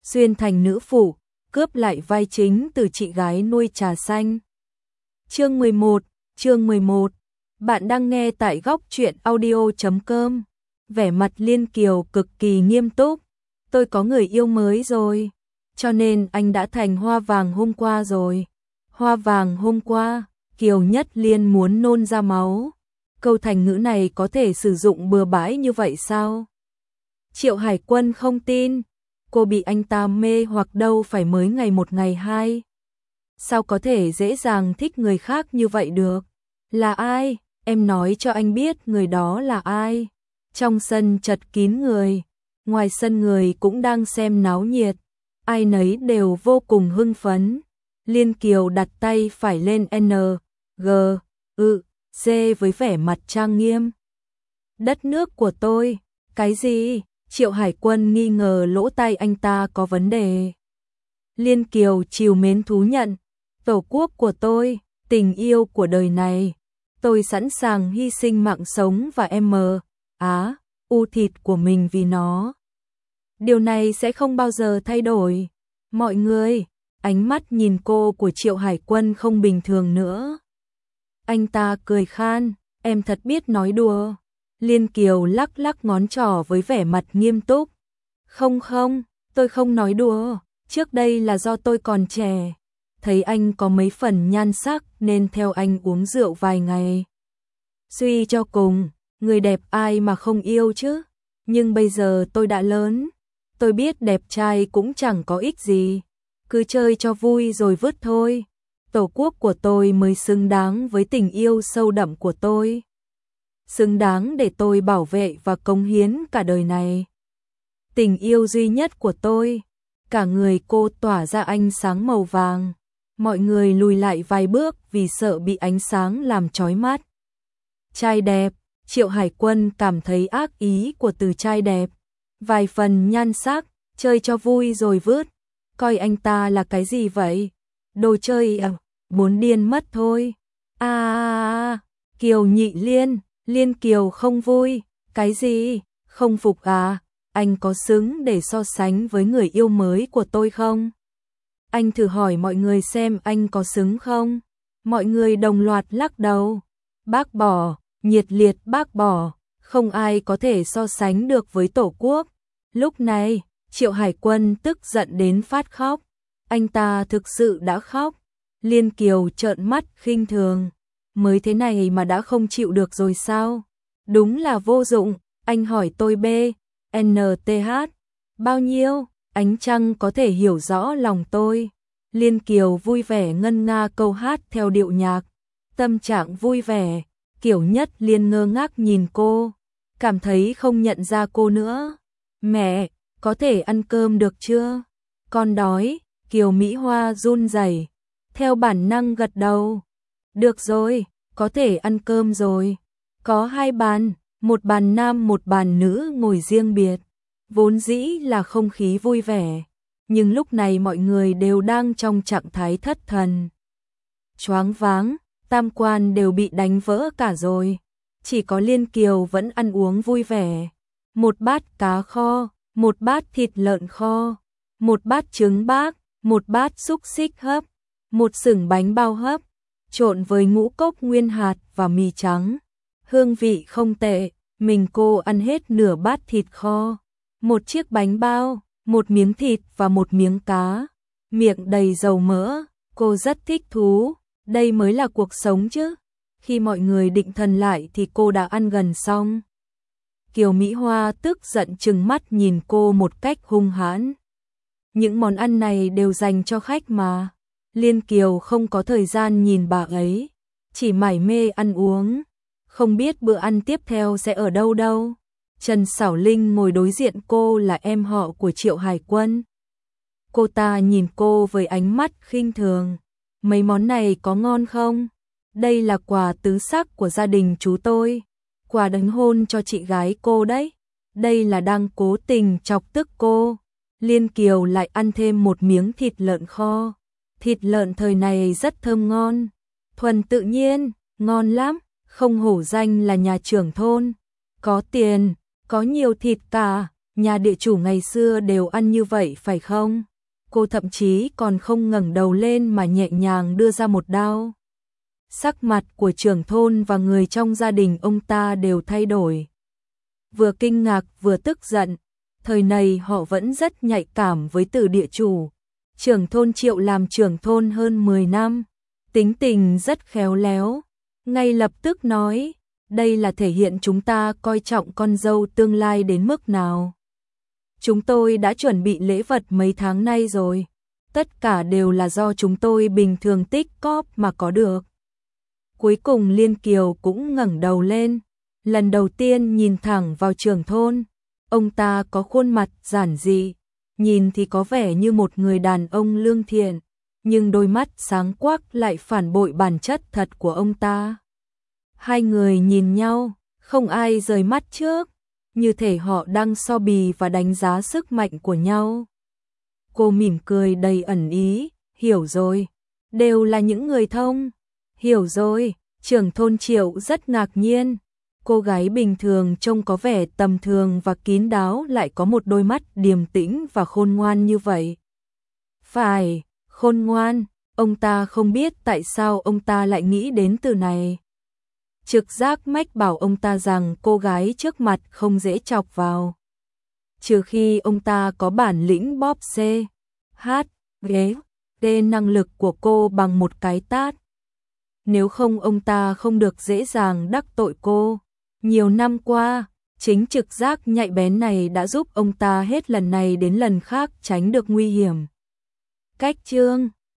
xuyên thành nữ phụ, cướp lại vai chính từ chị gái nuôi trà xanh. Chương 11. Bạn đang nghe tại góc truyện audio.com. Vẻ mặt Liên Kiều cực kỳ nghiêm túc. Tôi có người yêu mới rồi, cho nên anh đã thành hoa vàng hôm qua rồi. Hoa vàng hôm qua, Kiều Nhất Liên muốn nôn ra máu. Câu thành ngữ này có thể sử dụng bừa bãi như vậy sao? Triệu Hải Quân không tin, cô bị anh ta mê hoặc đâu phải mới ngày một ngày hai. Sao có thể dễ dàng thích người khác như vậy được? Là ai? Em nói cho anh biết người đó là ai. Trong sân chật kín người, ngoài sân người cũng đang xem náo nhiệt, ai nấy đều vô cùng hưng phấn. Liên Kiều đặt tay phải lên N, G, C với vẻ mặt trang nghiêm. Đất nước của tôi, cái gì? Triệu Hải Quân nghi ngờ lỗ tai anh ta có vấn đề. Liên Kiều trìu mến thú nhận, tổ quốc của tôi, tình yêu của đời này, tôi sẵn sàng hy sinh mạng sống và thịt của mình vì nó. Điều này sẽ không bao giờ thay đổi. Mọi người, ánh mắt nhìn cô của Triệu Hải Quân không bình thường nữa. Anh ta cười khan, em thật biết nói đùa. Liên Kiều lắc lắc ngón trỏ với vẻ mặt nghiêm túc. Không, tôi không nói đùa, trước đây là do tôi còn trẻ. Thấy anh có mấy phần nhan sắc nên theo anh uống rượu vài ngày. Suy cho cùng, người đẹp ai mà không yêu chứ. Nhưng bây giờ tôi đã lớn, tôi biết đẹp trai cũng chẳng có ích gì. Cứ chơi cho vui rồi vứt thôi. Tổ quốc của tôi mới xứng đáng với tình yêu sâu đậm của tôi. Xứng đáng để tôi bảo vệ và cống hiến cả đời này. Tình yêu duy nhất của tôi. Cả người cô tỏa ra ánh sáng màu vàng. Mọi người lùi lại vài bước vì sợ bị ánh sáng làm chói mắt. Trai đẹp, Triệu Hải Quân cảm thấy ác ý của từ trai đẹp. Vài phần nhan sắc, chơi cho vui rồi vứt. Coi anh ta là cái gì vậy? Đồ chơi à? Muốn điên mất thôi. Kiều Nhị Liên, Liên Kiều không vui. Cái gì? Không phục à? Anh có xứng để so sánh với người yêu mới của tôi không? Anh thử hỏi mọi người xem anh có xứng không? Mọi người đồng loạt lắc đầu. Bác bỏ, nhiệt liệt bác bỏ. Không ai có thể so sánh được với Tổ quốc. Lúc này, Triệu Hải Quân tức giận đến phát khóc. Anh ta thực sự đã khóc. Liên Kiều trợn mắt khinh thường. Mới thế này mà đã không chịu được rồi sao? Đúng là vô dụng. Anh hỏi tôi NTH bao nhiêu? Ánh trăng có thể hiểu rõ lòng tôi. Liên Kiều vui vẻ ngân nga câu hát theo điệu nhạc. Tâm trạng vui vẻ. Kiều Nhất Liên ngơ ngác nhìn cô, cảm thấy không nhận ra cô nữa. Mẹ, có thể ăn cơm được chưa? Con đói. Kiều Mỹ Hoa run rẩy, theo bản năng gật đầu. Được rồi, có thể ăn cơm rồi. Có hai bàn, một bàn nam một bàn nữ ngồi riêng biệt. Vốn dĩ là không khí vui vẻ, nhưng lúc này mọi người đều đang trong trạng thái thất thần. Choáng váng, tam quan đều bị đánh vỡ cả rồi. Chỉ có Liên Kiều vẫn ăn uống vui vẻ. Một bát cá kho, một bát thịt lợn kho, một bát trứng bác, một bát xúc xích hấp, một sừng bánh bao hấp, trộn với ngũ cốc nguyên hạt và mì trắng. Hương vị không tệ, mình cô ăn hết nửa bát thịt kho, một chiếc bánh bao, một miếng thịt và một miếng cá. Miệng đầy dầu mỡ, cô rất thích thú, đây mới là cuộc sống chứ. Khi mọi người định thần lại thì cô đã ăn gần xong. Kiều Mỹ Hoa tức giận trừng mắt nhìn cô một cách hung hãn. Những món ăn này đều dành cho khách mà. Liên Kiều không có thời gian nhìn bà ấy, chỉ mải mê ăn uống. Không biết bữa ăn tiếp theo sẽ ở đâu đâu. Trần Sảo Linh ngồi đối diện cô là em họ của Triệu Hải Quân. Cô ta nhìn cô với ánh mắt khinh thường. Mấy món này có ngon không? Đây là quà tứ sắc của gia đình chú tôi. Quà đính hôn cho chị gái cô đấy. Đây là đang cố tình chọc tức cô. Liên Kiều lại ăn thêm một miếng thịt lợn kho. Thịt lợn thời này rất thơm ngon. Thuần tự nhiên, ngon lắm. Không hổ danh là nhà trưởng thôn. Có tiền, có nhiều thịt cả. nhà địa chủ ngày xưa đều ăn như vậy phải không? Cô thậm chí còn không ngẩng đầu lên mà nhẹ nhàng đưa ra một đao. Sắc mặt của trưởng thôn và người trong gia đình ông ta đều thay đổi. Vừa kinh ngạc vừa tức giận, thời này họ vẫn rất nhạy cảm với từ địa chủ. Trưởng thôn Triệu làm trưởng thôn hơn 10 năm, tính tình rất khéo léo, ngay lập tức nói, đây là thể hiện chúng ta coi trọng con dâu tương lai đến mức nào. Chúng tôi đã chuẩn bị lễ vật mấy tháng nay rồi, tất cả đều là do chúng tôi bình thường tích cóp mà có được. Cuối cùng Liên Kiều cũng ngẩng đầu lên, lần đầu tiên nhìn thẳng vào trưởng thôn. Ông ta có khuôn mặt giản dị, nhìn thì có vẻ như một người đàn ông lương thiện, nhưng đôi mắt sáng quắc lại phản bội bản chất thật của ông ta. Hai người nhìn nhau, không ai rời mắt trước, như thể họ đang so bì và đánh giá sức mạnh của nhau. Cô mỉm cười đầy ẩn ý, hiểu rồi, đều là những người thông. Hiểu rồi, trưởng thôn Triệu rất ngạc nhiên. Cô gái bình thường trông có vẻ tầm thường và kín đáo lại có một đôi mắt điềm tĩnh và khôn ngoan như vậy. Phải, khôn ngoan, ông ta không biết tại sao ông ta lại nghĩ đến từ này. Trực giác mách bảo ông ta rằng cô gái trước mặt không dễ chọc vào. Trừ khi ông ta có bản lĩnh bóp C, H, G, D năng lực của cô bằng một cái tát. Nếu không ông ta không được dễ dàng đắc tội cô. Nhiều năm qua, chính trực giác nhạy bén này đã giúp ông ta hết lần này đến lần khác tránh được nguy hiểm. Cách chương